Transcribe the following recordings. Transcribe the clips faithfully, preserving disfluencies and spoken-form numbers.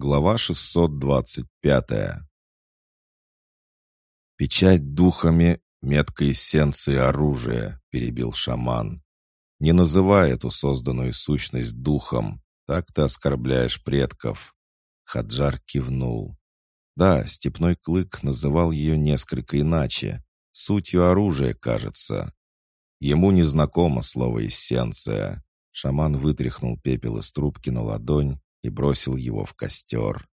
Глава шестьсот двадцать пятая. «Печать духами, метка эссенции оружия», — перебил шаман. «Не называй эту созданную сущность духом, так ты оскорбляешь предков». Хаджар кивнул. Да, степной клык называл ее несколько иначе, сутью оружия, кажется. Ему незнакомо слово «эссенция». Шаман вытряхнул пепел из трубки на ладонь и бросил его в костер.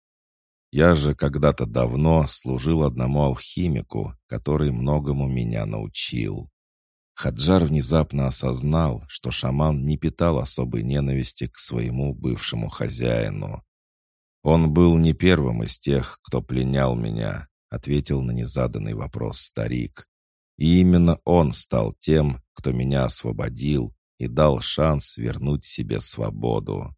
«Я же когда-то давно служил одному алхимику, который многому меня научил». Хаджар внезапно осознал, что шаман не питал особой ненависти к своему бывшему хозяину. «Он был не первым из тех, кто пленял меня», — ответил на незаданный вопрос старик. «И именно он стал тем, кто меня освободил и дал шанс вернуть себе свободу».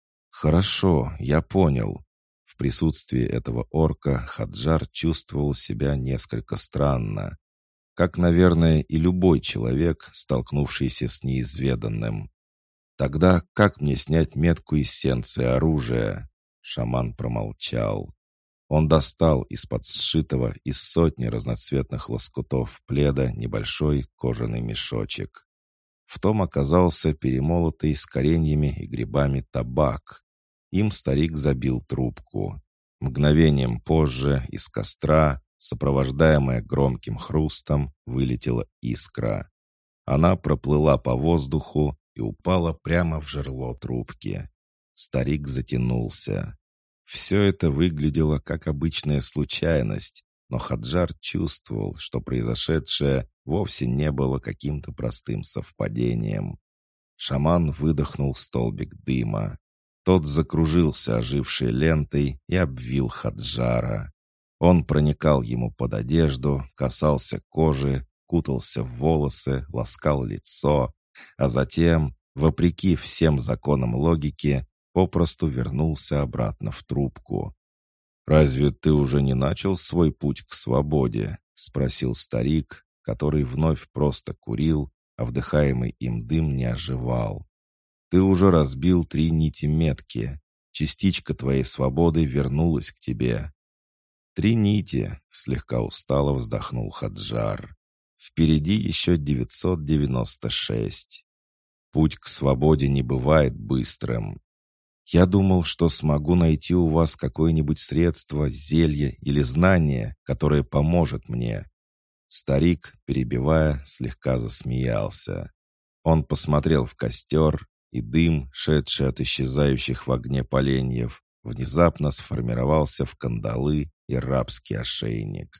«Хорошо, я понял». В присутствии этого орка Хаджар чувствовал себя несколько странно. Как, наверное, и любой человек, столкнувшийся с неизведанным. «Тогда как мне снять метку эссенции оружия?» Шаман промолчал. Он достал из-под сшитого из сотни разноцветных лоскутов пледа небольшой кожаный мешочек. В том оказался перемолотый с кореньями и грибами табак. Им старик забил трубку. Мгновением позже из костра, сопровождаемая громким хрустом, вылетела искра. Она проплыла по воздуху и упала прямо в жерло трубки. Старик затянулся. Все это выглядело как обычная случайность, но Хаджар чувствовал, что произошедшее вовсе не было каким-то простым совпадением. Шаман выдохнул столбик дыма. Тот закружился ожившей лентой и обвил Хаджара. Он проникал ему под одежду, касался кожи, кутался в волосы, ласкал лицо, а затем, вопреки всем законам логики, попросту вернулся обратно в трубку. «Разве ты уже не начал свой путь к свободе?» — спросил старик, который вновь просто курил, а вдыхаемый им дым не оживал. «Ты уже разбил три нити метки. Частичка твоей свободы вернулась к тебе». «Три нити», — слегка устало вздохнул Хаджар. «Впереди еще девятьсот девяносто шесть. Путь к свободе не бывает быстрым. Я думал, что смогу найти у вас какое-нибудь средство, зелье или знание, которое поможет мне». Старик, перебивая, слегка засмеялся. Он посмотрел в костер, и дым, шедший от исчезающих в огне поленьев, внезапно сформировался в кандалы и рабский ошейник.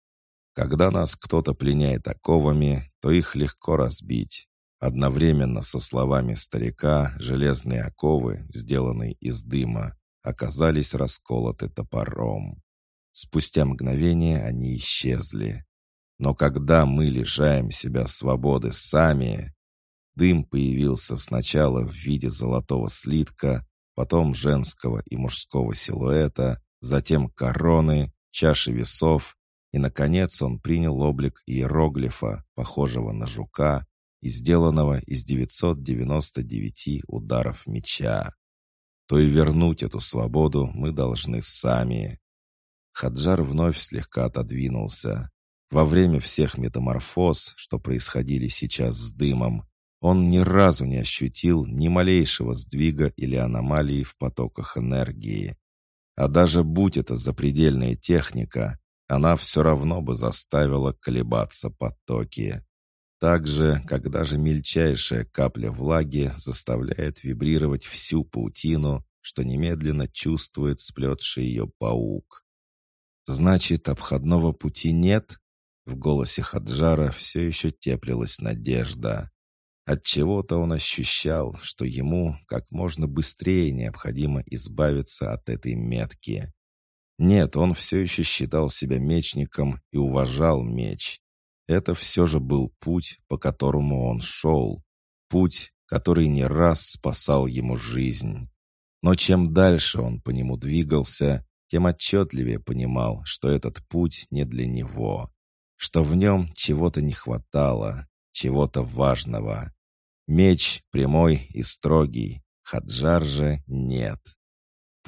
Когда нас кто-то пленяет оковами, то их легко разбить. Одновременно со словами старика железные оковы, сделанные из дыма, оказались расколоты топором. Спустя мгновение они исчезли. Но когда мы лишаем себя свободы сами... Дым появился сначала в виде золотого слитка, потом женского и мужского силуэта, затем короны, чаши весов, и, наконец, он принял облик иероглифа, похожего на жука, и сделанного из девятисот девяноста девяти ударов меча. То и вернуть эту свободу мы должны сами. Хаджар вновь слегка отодвинулся. Во время всех метаморфоз, что происходили сейчас с дымом, он ни разу не ощутил ни малейшего сдвига или аномалии в потоках энергии. А даже будь это запредельная техника, она все равно бы заставила колебаться потоки. Так же, как даже мельчайшая капля влаги заставляет вибрировать всю паутину, что немедленно чувствует сплетший ее паук. «Значит, обходного пути нет?» В голосе Хаджара все еще теплилась надежда. Отчего-то он ощущал, что ему как можно быстрее необходимо избавиться от этой метки. Нет, он все еще считал себя мечником и уважал меч. Это все же был путь, по которому он шел. Путь, который не раз спасал ему жизнь. Но чем дальше он по нему двигался, тем отчетливее понимал, что этот путь не для него. Что в нем чего-то не хватало, чего-то важного. Меч прямой и строгий, Хаджар же нет.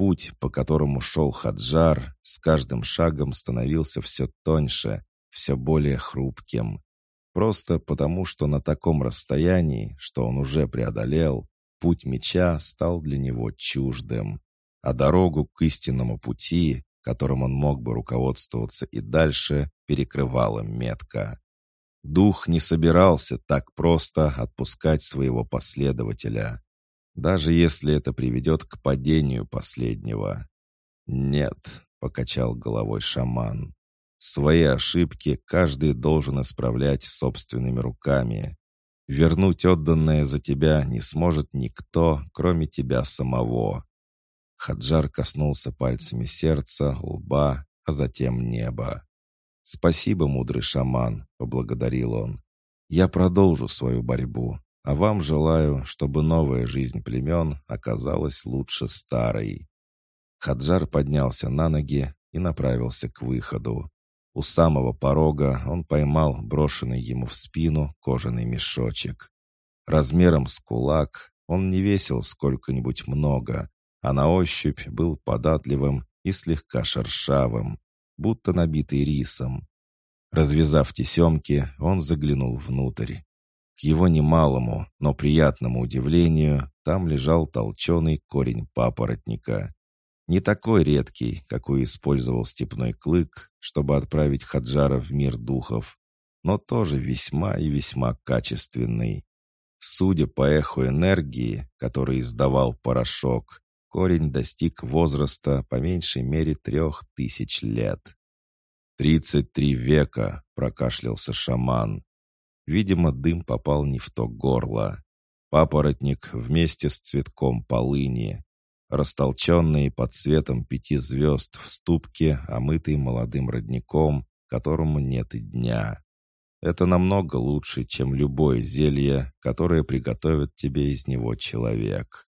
путь, по которому шел Хаджар, с каждым шагом становился все тоньше, все более хрупким. Просто потому, что на таком расстоянии, что он уже преодолел, путь меча стал для него чуждым, а дорогу к истинному пути, которым он мог бы руководствоваться и дальше, перекрывала метка. Дух не собирался так просто отпускать своего последователя, даже если это приведет к падению последнего. «Нет», — покачал головой шаман, — «свои ошибки каждый должен исправлять собственными руками. Вернуть отданное за тебя не сможет никто, кроме тебя самого». Хаджар коснулся пальцами сердца, лба, а затем неба. «Спасибо, мудрый шаман», — поблагодарил он. «Я продолжу свою борьбу, а вам желаю, чтобы новая жизнь племен оказалась лучше старой». Хаджар поднялся на ноги и направился к выходу. У самого порога он поймал брошенный ему в спину кожаный мешочек. Размером с кулак он не весил сколько-нибудь много, а на ощупь был податливым и слегка шершавым, будто набитый рисом. Развязав тесемки, он заглянул внутрь. К его немалому, но приятному удивлению, там лежал толченый корень папоротника. Не такой редкий, какой использовал степной клык, чтобы отправить Хаджара в мир духов, но тоже весьма и весьма качественный. Судя по эху энергии, который издавал порошок, корень достиг возраста по меньшей мере трех тысяч лет. «Тридцать три века», — прокашлялся шаман. Видимо, дым попал не в то горло. Папоротник вместе с цветком полыни, растолченный под светом пяти звезд в ступке, омытый молодым родником, которому нет и дня. Это намного лучше, чем любое зелье, которое приготовит тебе из него человек.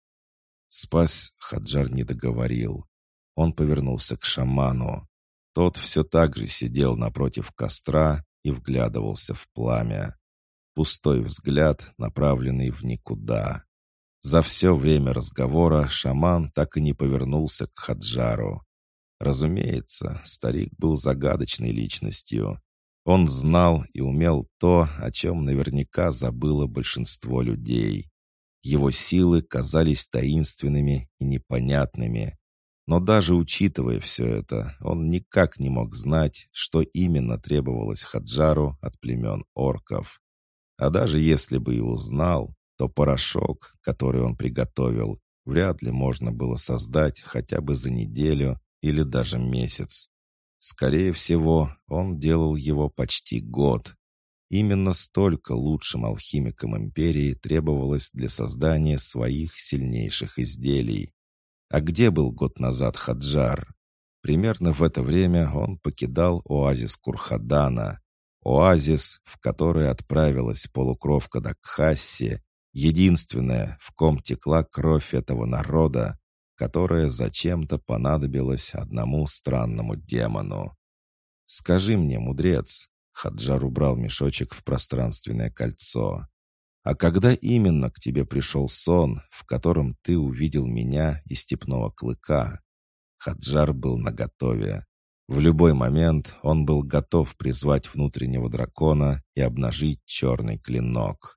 Спас Хаджар не договорил. Он повернулся к шаману. Тот все так же сидел напротив костра и вглядывался в пламя. Пустой взгляд, направленный в никуда. За все время разговора шаман так и не повернулся к Хаджару. Разумеется, старик был загадочной личностью. Он знал и умел то, о чем наверняка забыло большинство людей. Его силы казались таинственными и непонятными. Но даже учитывая все это, он никак не мог знать, что именно требовалось Хаджару от племен орков. А даже если бы и узнал, то порошок, который он приготовил, вряд ли можно было создать хотя бы за неделю или даже месяц. Скорее всего, он делал его почти год. Именно столько лучшим алхимикам империи требовалось для создания своих сильнейших изделий. А где был год назад Хаджар? Примерно в это время он покидал оазис Курхадана. Оазис, в который отправилась полукровка Дакхасси, единственная, в ком текла кровь этого народа, которая зачем-то понадобилась одному странному демону. «Скажи мне, мудрец», — Хаджар убрал мешочек в пространственное кольцо, «а когда именно к тебе пришел сон, в котором ты увидел меня и степного клыка?» Хаджар был наготове. В любой момент он был готов призвать внутреннего дракона и обнажить черный клинок.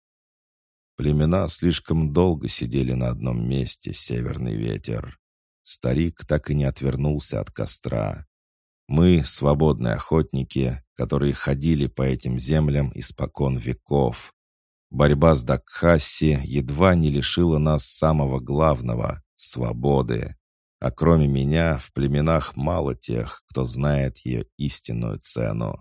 Племена слишком долго сидели на одном месте, северный ветер. Старик так и не отвернулся от костра. Мы — свободные охотники, которые ходили по этим землям испокон веков. Борьба с Дакхасси едва не лишила нас самого главного — свободы. А кроме меня в племенах мало тех, кто знает ее истинную цену.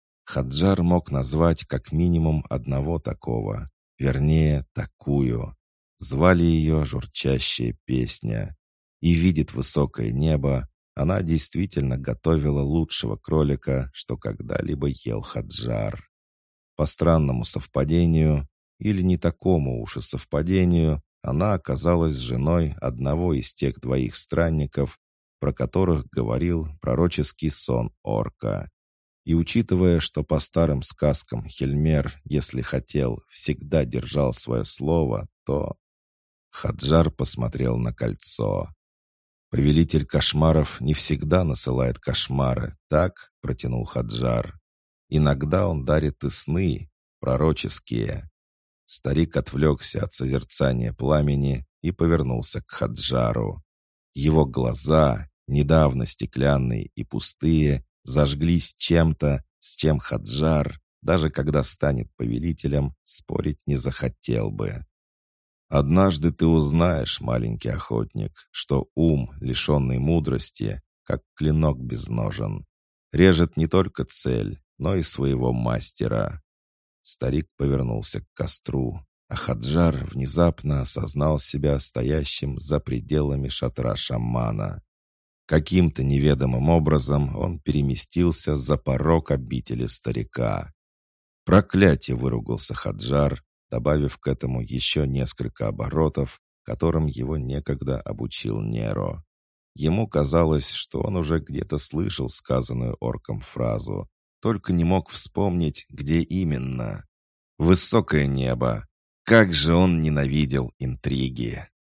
Хаджар мог назвать как минимум одного такого, вернее, такую. Звали ее «Журчащая песня». И видит высокое небо, она действительно готовила лучшего кролика, что когда-либо ел Хаджар. По странному совпадению, или не такому уж и совпадению, она оказалась женой одного из тех двоих странников, про которых говорил пророческий сон орка. И учитывая, что по старым сказкам Хельмер, если хотел, всегда держал свое слово, то... Хаджар посмотрел на кольцо. «Повелитель кошмаров не всегда насылает кошмары, так?» — протянул Хаджар. «Иногда он дарит и сны, пророческие». Старик отвлекся от созерцания пламени и повернулся к Хаджару. Его глаза, недавно стеклянные и пустые, зажглись чем-то, с чем Хаджар, даже когда станет повелителем, спорить не захотел бы. «Однажды ты узнаешь, маленький охотник, что ум, лишенный мудрости, как клинок без ножен, режет не только цель, но и своего мастера». Старик повернулся к костру, а Хаджар внезапно осознал себя стоящим за пределами шатра шамана. Каким-то неведомым образом он переместился за порог обители старика. «Проклятие!» — выругался Хаджар, добавив к этому еще несколько оборотов, которым его некогда обучил Неро. Ему казалось, что он уже где-то слышал сказанную орком фразу, только не мог вспомнить, где именно. Высокое небо! Как же он ненавидел интриги!